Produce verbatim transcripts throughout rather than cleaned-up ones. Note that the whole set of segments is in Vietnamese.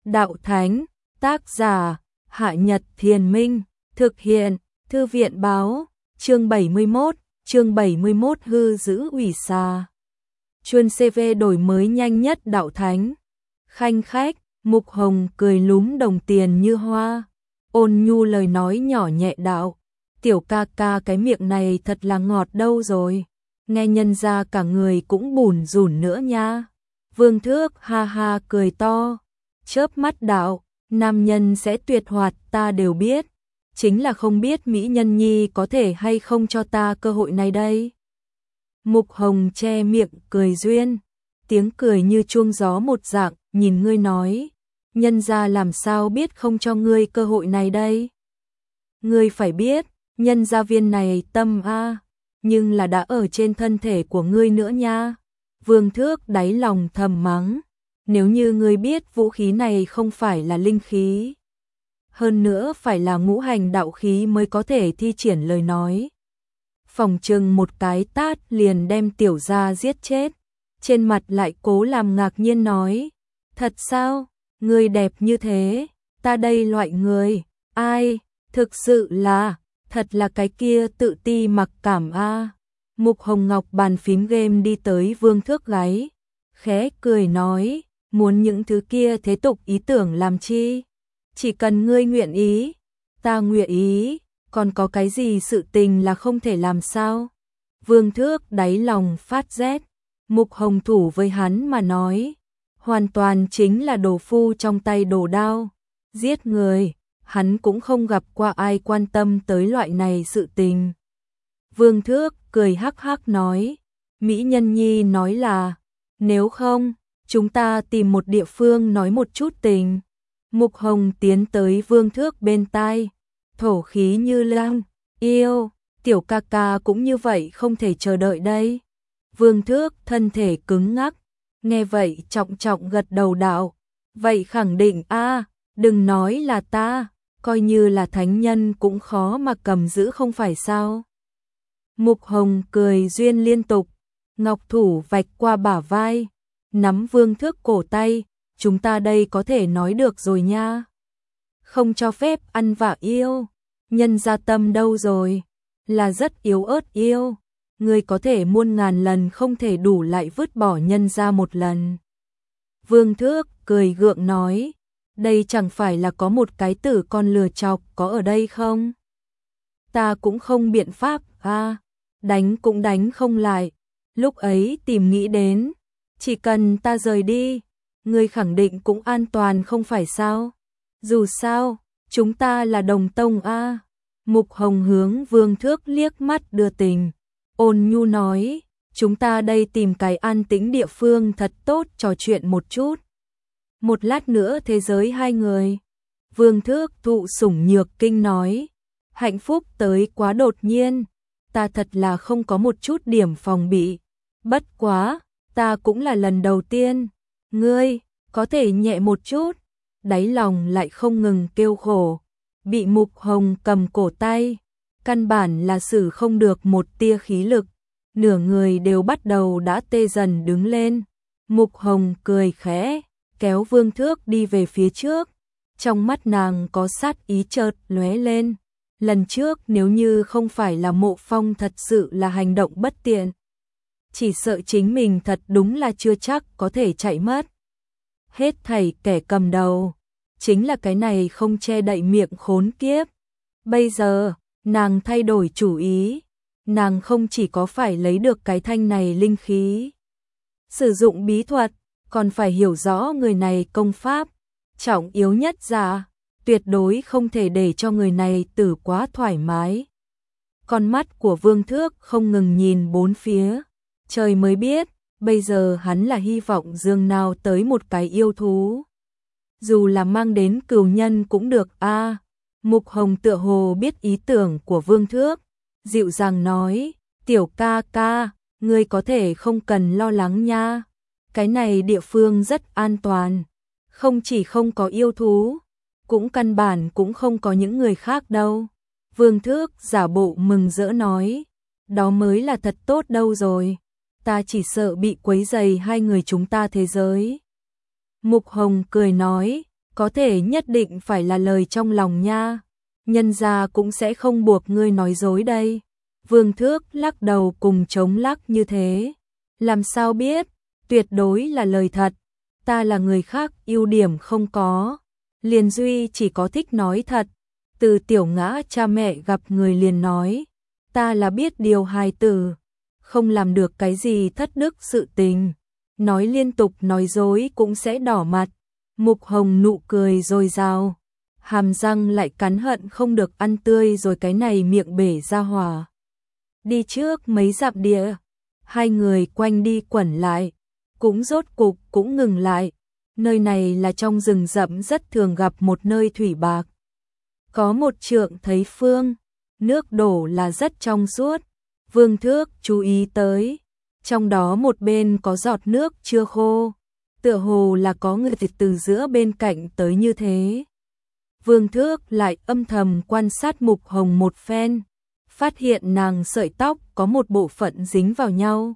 Đạo Thánh, tác giả, Hạ Nhật Thiền Minh, thực hiện, Thư viện Báo, chương bảy mươi mốt, chương bảy mươi mốt hư giữ ủy xà. Chuân xê vê đổi mới nhanh nhất Đạo Thánh. Khanh khách, Mục Hồng cười lúm đồng tiền như hoa, ôn nhu lời nói nhỏ nhẹ đạo, tiểu ca ca cái miệng này thật là ngọt đâu rồi, nghe nhân ra cả người cũng bủn rủn nữa nha. Vương Thước ha ha cười to, chớp mắt đạo, nam nhân sẽ tuyệt hoạt ta đều biết, chính là không biết Mỹ Nhân Nhi có thể hay không cho ta cơ hội này đây. Mục Hồng che miệng cười duyên, tiếng cười như chuông gió một dạng, nhìn ngươi nói, nhân ra làm sao biết không cho ngươi cơ hội này đây. Ngươi phải biết, nhân gia viên này tâm a, nhưng là đã ở trên thân thể của ngươi nữa nha. Vương Thước đáy lòng thầm mắng, nếu như ngươi biết vũ khí này không phải là linh khí, hơn nữa phải là ngũ hành đạo khí mới có thể thi triển lời nói, phòng trừng một cái tát liền đem tiểu gia giết chết. Trên mặt lại cố làm ngạc nhiên nói, thật sao, ngươi đẹp như thế, ta đây loại người, ai, thực sự là, thật là cái kia tự ti mặc cảm a. Mục Hồng Ngọc bàn phím game đi tới Vương Thước gáy, khẽ cười nói, muốn những thứ kia thế tục ý tưởng làm chi, chỉ cần ngươi nguyện ý, ta nguyện ý, còn có cái gì sự tình là không thể làm sao. Vương Thước đáy lòng phát rét, Mục Hồng thủ với hắn mà nói, hoàn toàn chính là đồ phu trong tay đồ đao, giết người, hắn cũng không gặp qua ai quan tâm tới loại này sự tình. Vương Thước cười hắc hắc nói, Mỹ Nhân Nhi nói là, nếu không, chúng ta tìm một địa phương nói một chút tình. Mục Hồng tiến tới Vương Thước bên tai, thổ khí như lang, yêu, tiểu ca ca cũng như vậy không thể chờ đợi đây. Vương Thước thân thể cứng ngắc, nghe vậy trọng trọng gật đầu đạo, vậy khẳng định a, đừng nói là ta, coi như là thánh nhân cũng khó mà cầm giữ không phải sao. Mục Hồng cười duyên liên tục, ngọc thủ vạch qua bả vai, nắm Vương Thước cổ tay, chúng ta đây có thể nói được rồi nha. Không cho phép ăn vạ yêu, nhân gia tâm đâu rồi, là rất yếu ớt yêu, ngươi có thể muôn ngàn lần không thể đủ lại vứt bỏ nhân gia một lần. Vương Thước cười gượng nói, đây chẳng phải là có một cái tử con lừa chọc có ở đây không? Ta cũng không biện pháp a, đánh cũng đánh không lại, lúc ấy tìm nghĩ đến, chỉ cần ta rời đi, ngươi khẳng định cũng an toàn không phải sao? Dù sao, chúng ta là đồng tông a. Mục Hồng hướng Vương Thước liếc mắt đưa tình, ôn nhu nói, chúng ta đây tìm cái an tĩnh địa phương thật tốt trò chuyện một chút. Một lát nữa thế giới hai người. Vương Thước thụ sủng nhược kinh nói, hạnh phúc tới quá đột nhiên, ta thật là không có một chút điểm phòng bị, bất quá, ta cũng là lần đầu tiên, ngươi, có thể nhẹ một chút, đáy lòng lại không ngừng kêu khổ, bị Mục Hồng cầm cổ tay, căn bản là xử không được một tia khí lực, nửa người đều bắt đầu đã tê dần đứng lên. Mục Hồng cười khẽ, kéo Vương Thước đi về phía trước, trong mắt nàng có sát ý chợt lóe lên, lần trước nếu như không phải là Mộ Phong thật sự là hành động bất tiện, chỉ sợ chính mình thật đúng là chưa chắc có thể chạy mất. Hết thảy kẻ cầm đầu, chính là cái này không che đậy miệng khốn kiếp. Bây giờ, nàng thay đổi chủ ý, nàng không chỉ có phải lấy được cái thanh này linh khí, sử dụng bí thuật, còn phải hiểu rõ người này công pháp, trọng yếu nhất là tuyệt đối không thể để cho người này tử quá thoải mái. Con mắt của Vương Thước không ngừng nhìn bốn phía, trời mới biết, bây giờ hắn là hy vọng dường nào tới một cái yêu thú. Dù là mang đến cừu nhân cũng được a. Mục Hồng tựa hồ biết ý tưởng của Vương Thước, dịu dàng nói, tiểu ca ca, ngươi có thể không cần lo lắng nha, cái này địa phương rất an toàn, không chỉ không có yêu thú, cũng căn bản cũng không có những người khác đâu. Vương Thước giả bộ mừng rỡ nói, đó mới là thật tốt đâu rồi, ta chỉ sợ bị quấy rầy hai người chúng ta thế giới. Mục Hồng cười nói, có thể nhất định phải là lời trong lòng nha. Nhân gia cũng sẽ không buộc ngươi nói dối đây. Vương Thước lắc đầu cùng chống lắc như thế. Làm sao biết, tuyệt đối là lời thật. Ta là người khác ưu điểm không có. Liền Duy chỉ có thích nói thật. Từ tiểu ngã cha mẹ gặp người liền nói. Ta là biết điều hài tử. Không làm được cái gì thất đức sự tình. Nói liên tục nói dối cũng sẽ đỏ mặt. Mục Hồng nụ cười dồi dào. Hàm răng lại cắn hận không được ăn tươi rồi cái này miệng bể ra hỏa. Đi trước mấy dặm địa. Hai người quanh đi quẩn lại. Cũng rốt cục cũng ngừng lại. Nơi này là trong rừng rậm rất thường gặp một nơi thủy bạc. Có một trượng thấy phương. Nước đổ là rất trong suốt. Vương Thước chú ý tới. Trong đó một bên có giọt nước chưa khô. Tựa hồ là có người từ giữa bên cạnh tới như thế. Vương Thước lại âm thầm quan sát Mục Hồng một phen. Phát hiện nàng sợi tóc có một bộ phận dính vào nhau.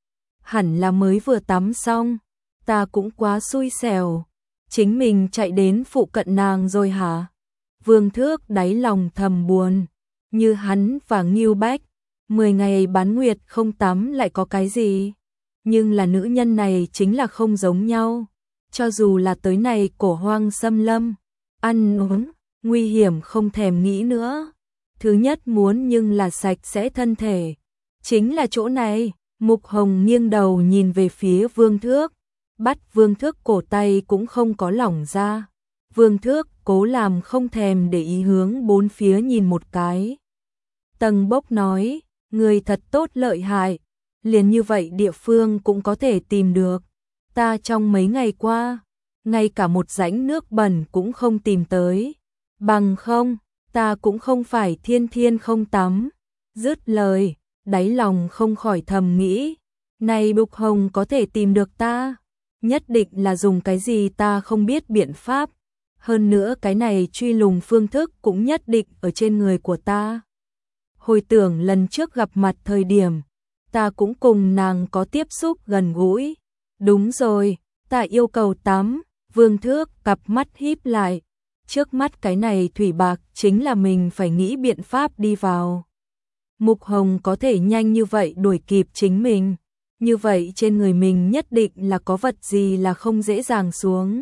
Hẳn là mới vừa tắm xong. Ta cũng quá xui xẻo. Chính mình chạy đến phụ cận nàng rồi hả? Vương Thước đáy lòng thầm buồn. Như hắn và Ngưu Bách. Mười ngày bán nguyệt không tắm lại có cái gì? Nhưng là nữ nhân này chính là không giống nhau. Cho dù là tới này cổ hoang xâm lâm. Ăn uống, nguy hiểm không thèm nghĩ nữa. Thứ nhất muốn nhưng là sạch sẽ thân thể. Chính là chỗ này. Mục Hồng nghiêng đầu nhìn về phía Vương Thước. Bắt Vương Thước cổ tay cũng không có lỏng ra. Vương Thước cố làm không thèm để ý hướng bốn phía nhìn một cái. Tầng Bốc nói, người thật tốt lợi hại. Liền như vậy địa phương cũng có thể tìm được. Ta trong mấy ngày qua, ngay cả một rãnh nước bẩn cũng không tìm tới. Bằng không, ta cũng không phải thiên thiên không tắm. Dứt lời, đáy lòng không khỏi thầm nghĩ. Này Mục Hồng có thể tìm được ta. Nhất định là dùng cái gì ta không biết biện pháp. Hơn nữa cái này truy lùng phương thức cũng nhất định ở trên người của ta. Hồi tưởng lần trước gặp mặt thời điểm, ta cũng cùng nàng có tiếp xúc gần gũi. Đúng rồi, ta yêu cầu tắm. Vương Thước cặp mắt híp lại. Trước mắt cái này thủy bạc chính là mình phải nghĩ biện pháp đi vào. Mục Hồng có thể nhanh như vậy đuổi kịp chính mình. Như vậy trên người mình nhất định là có vật gì là không dễ dàng xuống.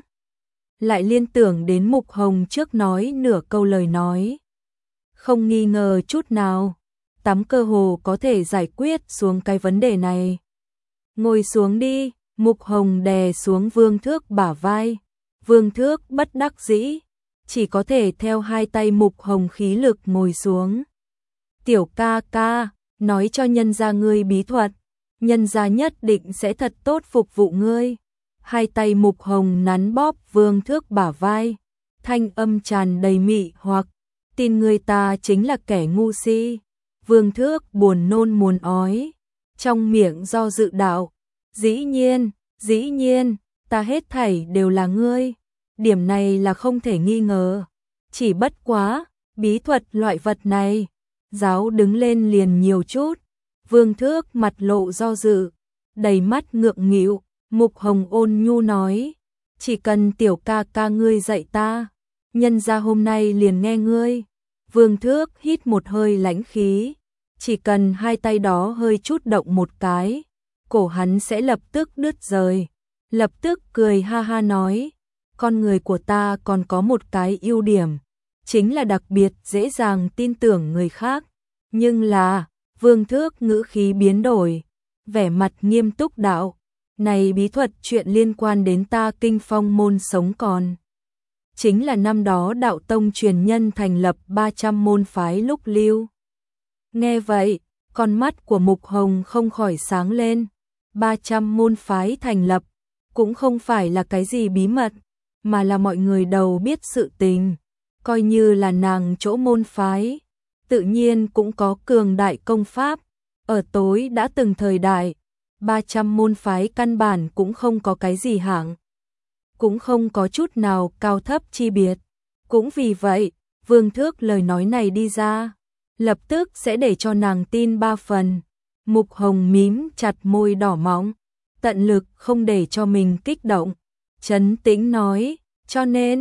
Lại liên tưởng đến Mục Hồng trước nói nửa câu lời nói. Không nghi ngờ chút nào. Tắm cơ hồ có thể giải quyết xuống cái vấn đề này. Ngồi xuống đi. Mục Hồng đè xuống Vương Thước bả vai. Vương Thước bất đắc dĩ. Chỉ có thể theo hai tay Mục Hồng khí lực ngồi xuống. Tiểu ca ca, nói cho nhân gia ngươi bí thuật. Nhân gia nhất định sẽ thật tốt phục vụ ngươi. Hai tay Mục Hồng nắn bóp Vương Thước bả vai. Thanh âm tràn đầy mị hoặc. Tin người ta chính là kẻ ngu si. Vương Thước buồn nôn muốn ói. Trong miệng do dự đạo. Dĩ nhiên, dĩ nhiên, ta hết thảy đều là ngươi. Điểm này là không thể nghi ngờ. Chỉ bất quá, bí thuật loại vật này. Giáo đứng lên liền nhiều chút. Vương Thước mặt lộ do dự. Đầy mắt ngượng nghịu. Mục Hồng ôn nhu nói. Chỉ cần tiểu ca ca ngươi dạy ta. Nhân ra hôm nay liền nghe ngươi. Vương Thước hít một hơi lãnh khí. Chỉ cần hai tay đó hơi chút động một cái. Cổ hắn sẽ lập tức đứt rời. Lập tức cười ha ha nói. Con người của ta còn có một cái ưu điểm. Chính là đặc biệt dễ dàng tin tưởng người khác. Nhưng là, Vương Thước ngữ khí biến đổi. Vẻ mặt nghiêm túc đạo. Này bí thuật chuyện liên quan đến ta Kinh Phong môn sống còn. Chính là năm đó đạo tông truyền nhân thành lập ba trăm môn phái lúc lưu. Nghe vậy, con mắt của Mục Hồng không khỏi sáng lên. ba trăm môn phái thành lập, cũng không phải là cái gì bí mật, mà là mọi người đầu biết sự tình. Coi như là nàng chỗ môn phái, tự nhiên cũng có cường đại công pháp. Ở tối đã từng thời đại, ba trăm môn phái căn bản cũng không có cái gì hạng. Cũng không có chút nào cao thấp chi biệt. Cũng vì vậy, Vương Thước lời nói này đi ra, lập tức sẽ để cho nàng tin ba phần. Mục Hồng mím chặt môi đỏ mọng, tận lực không để cho mình kích động. Trấn tĩnh nói, cho nên,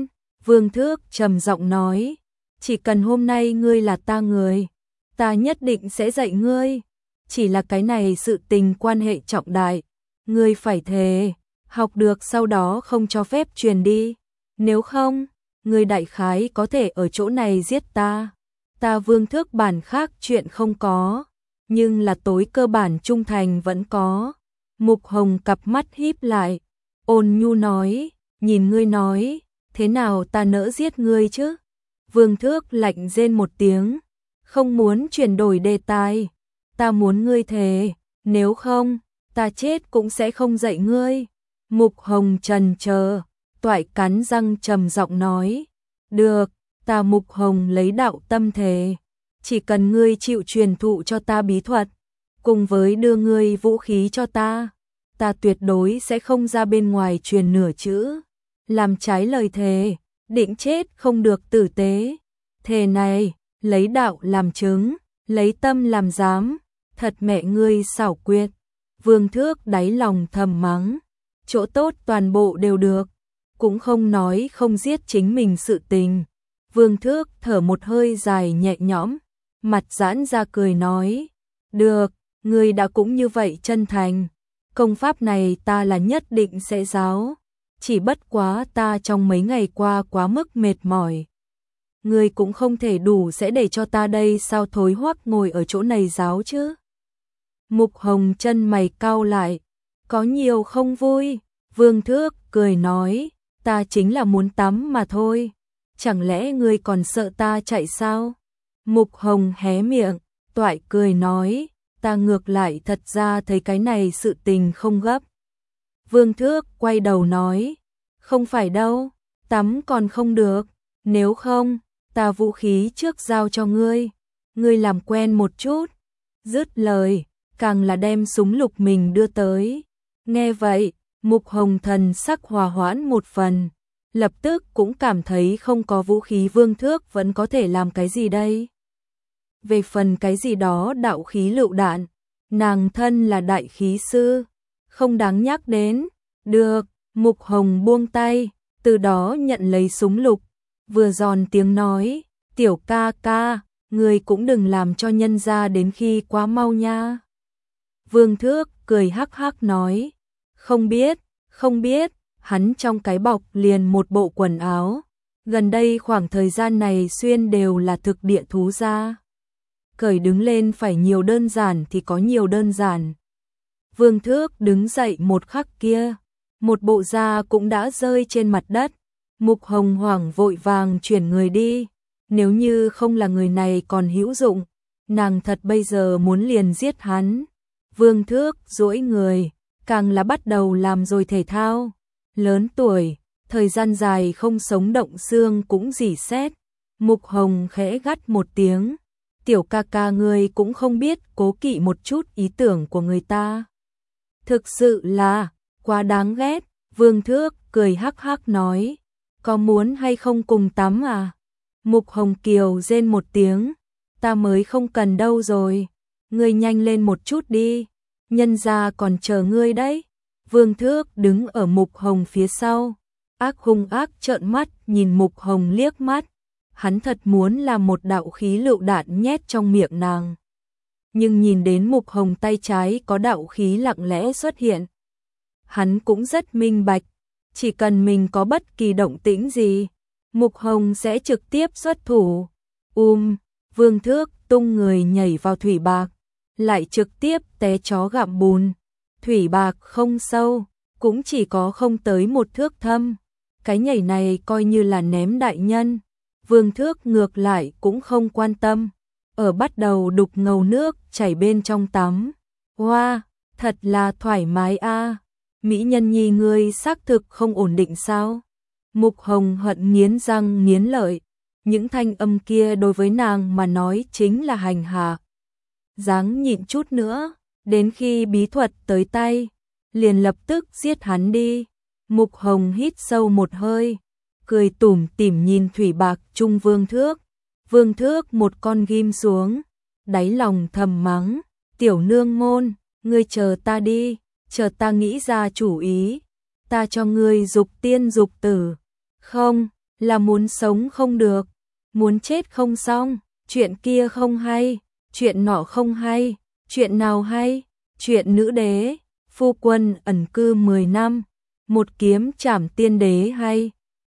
Vương Thước trầm giọng nói, chỉ cần hôm nay ngươi là ta người, ta nhất định sẽ dạy ngươi. Chỉ là cái này sự tình quan hệ trọng đại, ngươi phải thề, học được sau đó không cho phép truyền đi. Nếu không, ngươi đại khái có thể ở chỗ này giết ta. Ta Vương Thước bản khác chuyện không có, nhưng là tối cơ bản trung thành vẫn có. Mục Hồng cặp mắt híp lại, ôn nhu nói, nhìn ngươi nói, thế nào ta nỡ giết ngươi chứ? Vương Thước lạnh rên một tiếng, không muốn chuyển đổi đề tài. Ta muốn ngươi thề, nếu không, ta chết cũng sẽ không dạy ngươi. Mục Hồng trần chờ, toại cắn răng trầm giọng nói, được, ta Mục Hồng lấy đạo tâm thề, chỉ cần ngươi chịu truyền thụ cho ta bí thuật, cùng với đưa ngươi vũ khí cho ta, ta tuyệt đối sẽ không ra bên ngoài truyền nửa chữ, làm trái lời thề, định chết không được tử tế. Thề này, lấy đạo làm chứng, lấy tâm làm giám, thật mẹ ngươi xảo quyệt. Vương Thước đáy lòng thầm mắng, chỗ tốt toàn bộ đều được, cũng không nói không giết chính mình sự tình. Vương Thước thở một hơi dài nhẹ nhõm, mặt giãn ra cười nói, được, ngươi đã cũng như vậy chân thành, công pháp này ta là nhất định sẽ giáo, chỉ bất quá ta trong mấy ngày qua quá mức mệt mỏi. Ngươi cũng không thể đủ sẽ để cho ta đây sao thối hoắc ngồi ở chỗ này giáo chứ. Mục Hồng chân mày cau lại, có nhiều không vui. Vương Thước cười nói, ta chính là muốn tắm mà thôi, chẳng lẽ ngươi còn sợ ta chạy sao? Mục Hồng hé miệng, toại cười nói, ta ngược lại thật ra thấy cái này sự tình không gấp. Vương Thước quay đầu nói, không phải đâu, tắm còn không được, nếu không, ta vũ khí trước giao cho ngươi, ngươi làm quen một chút. Dứt lời, càng là đem súng lục mình đưa tới. Nghe vậy, Mục Hồng thần sắc hòa hoãn một phần, lập tức cũng cảm thấy không có vũ khí Vương Thước vẫn có thể làm cái gì đây. Về phần cái gì đó đạo khí lựu đạn, nàng thân là đại khí sư, không đáng nhắc đến. Được, Mục Hồng buông tay, từ đó nhận lấy súng lục, vừa giòn tiếng nói, tiểu ca ca, người cũng đừng làm cho nhân ra đến khi quá mau nha. Vương Thước cười hắc hắc nói, không biết, không biết, hắn trong cái bọc liền một bộ quần áo, gần đây khoảng thời gian này xuyên đều là thực địa thú da. Cởi đứng lên phải nhiều đơn giản thì có nhiều đơn giản. Vương Thước đứng dậy một khắc kia, một bộ da cũng đã rơi trên mặt đất. Mục Hồng hoảng vội vàng chuyển người đi, nếu như không là người này còn hữu dụng, nàng thật bây giờ muốn liền giết hắn. Vương Thước duỗi người, càng là bắt đầu làm rồi thể thao. Lớn tuổi, thời gian dài không sống động xương cũng rỉ sét. Mục Hồng khẽ gắt một tiếng, tiểu ca ca ngươi cũng không biết cố kỵ một chút ý tưởng của người ta. Thực sự là, quá đáng ghét. Vương Thước cười hắc hắc nói, có muốn hay không cùng tắm à? Mục Hồng Kiều rên một tiếng, ta mới không cần đâu rồi, ngươi nhanh lên một chút đi, nhân gia còn chờ ngươi đấy. Vương Thước đứng ở Mục Hồng phía sau, ác hung ác trợn mắt nhìn Mục Hồng liếc mắt, hắn thật muốn làm một đạo khí lựu đạn nhét trong miệng nàng. Nhưng nhìn đến Mục Hồng tay trái có đạo khí lặng lẽ xuất hiện, hắn cũng rất minh bạch, chỉ cần mình có bất kỳ động tĩnh gì, Mục Hồng sẽ trực tiếp xuất thủ. Um, Vương Thước tung người nhảy vào thủy bạc, lại trực tiếp té chó gặm bùn. Thủy bạc không sâu, cũng chỉ có không tới một thước thâm. Cái nhảy này coi như là ném đại nhân. Vương Thước ngược lại cũng không quan tâm, ở bắt đầu đục ngầu nước chảy bên trong tắm. Wow, thật là thoải mái a. Mỹ nhân nhi ngươi xác thực không ổn định sao? Mục Hồng hận nghiến răng nghiến lợi, những thanh âm kia đối với nàng mà nói chính là hành hạ. Dáng nhịn chút nữa, đến khi bí thuật tới tay, liền lập tức giết hắn đi. Mục Hồng hít sâu một hơi, cười tủm tỉm nhìn thủy bạc trung Vương Thước. Vương Thước một con ghim xuống, đáy lòng thầm mắng, tiểu nương môn, ngươi chờ ta đi, chờ ta nghĩ ra chủ ý, ta cho ngươi dục tiên dục tử. Không, là muốn sống không được, muốn chết không xong, chuyện kia không hay, chuyện nọ không hay, chuyện nào hay, chuyện nữ đế, phu quân ẩn cư mười năm, một kiếm trảm tiên đế hay.